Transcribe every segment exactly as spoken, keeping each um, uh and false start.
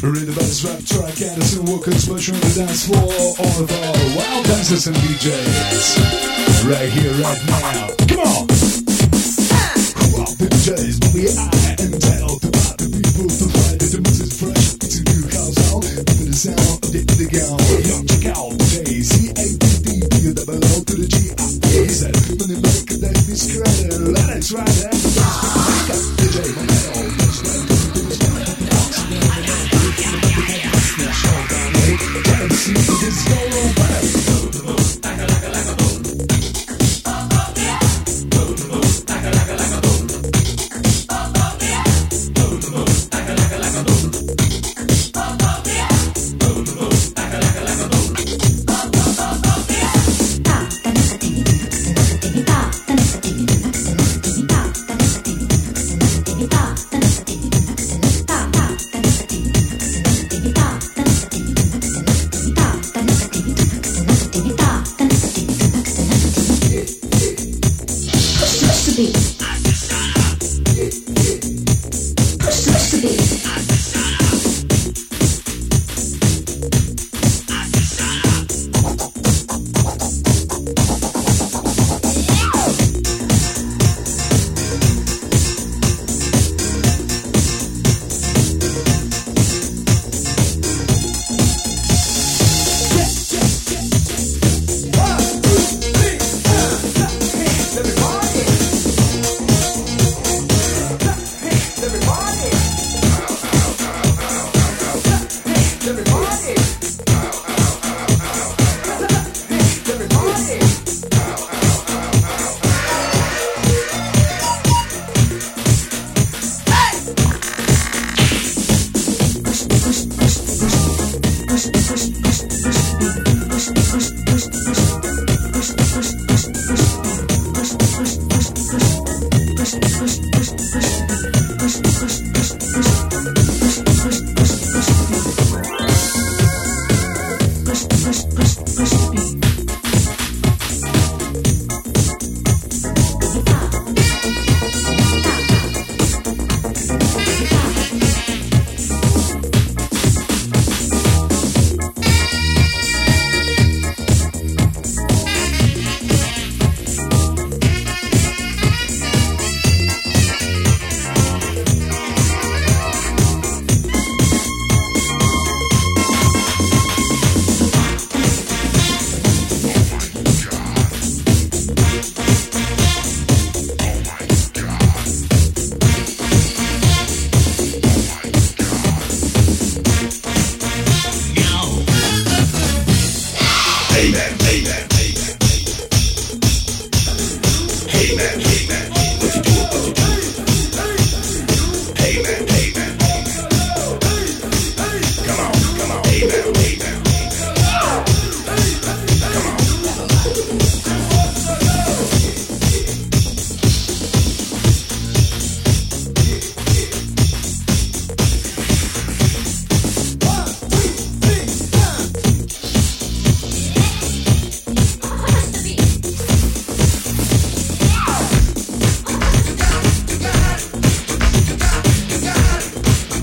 Read about this rap track and it's a work explosion on the dance floor. All of our wild dancers and D Js. Right here, right now. Come on! Who are the D Js? Only I and tell the party people to fight it. The music is fresh, it's a new house sound. With the sound of the underground. Yo, check out the J C A T D B double O to the G I A. He said, when they make it, they be screaming. Let's ride it. D J Monero.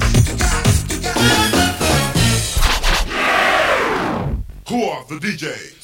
Who are the D Js?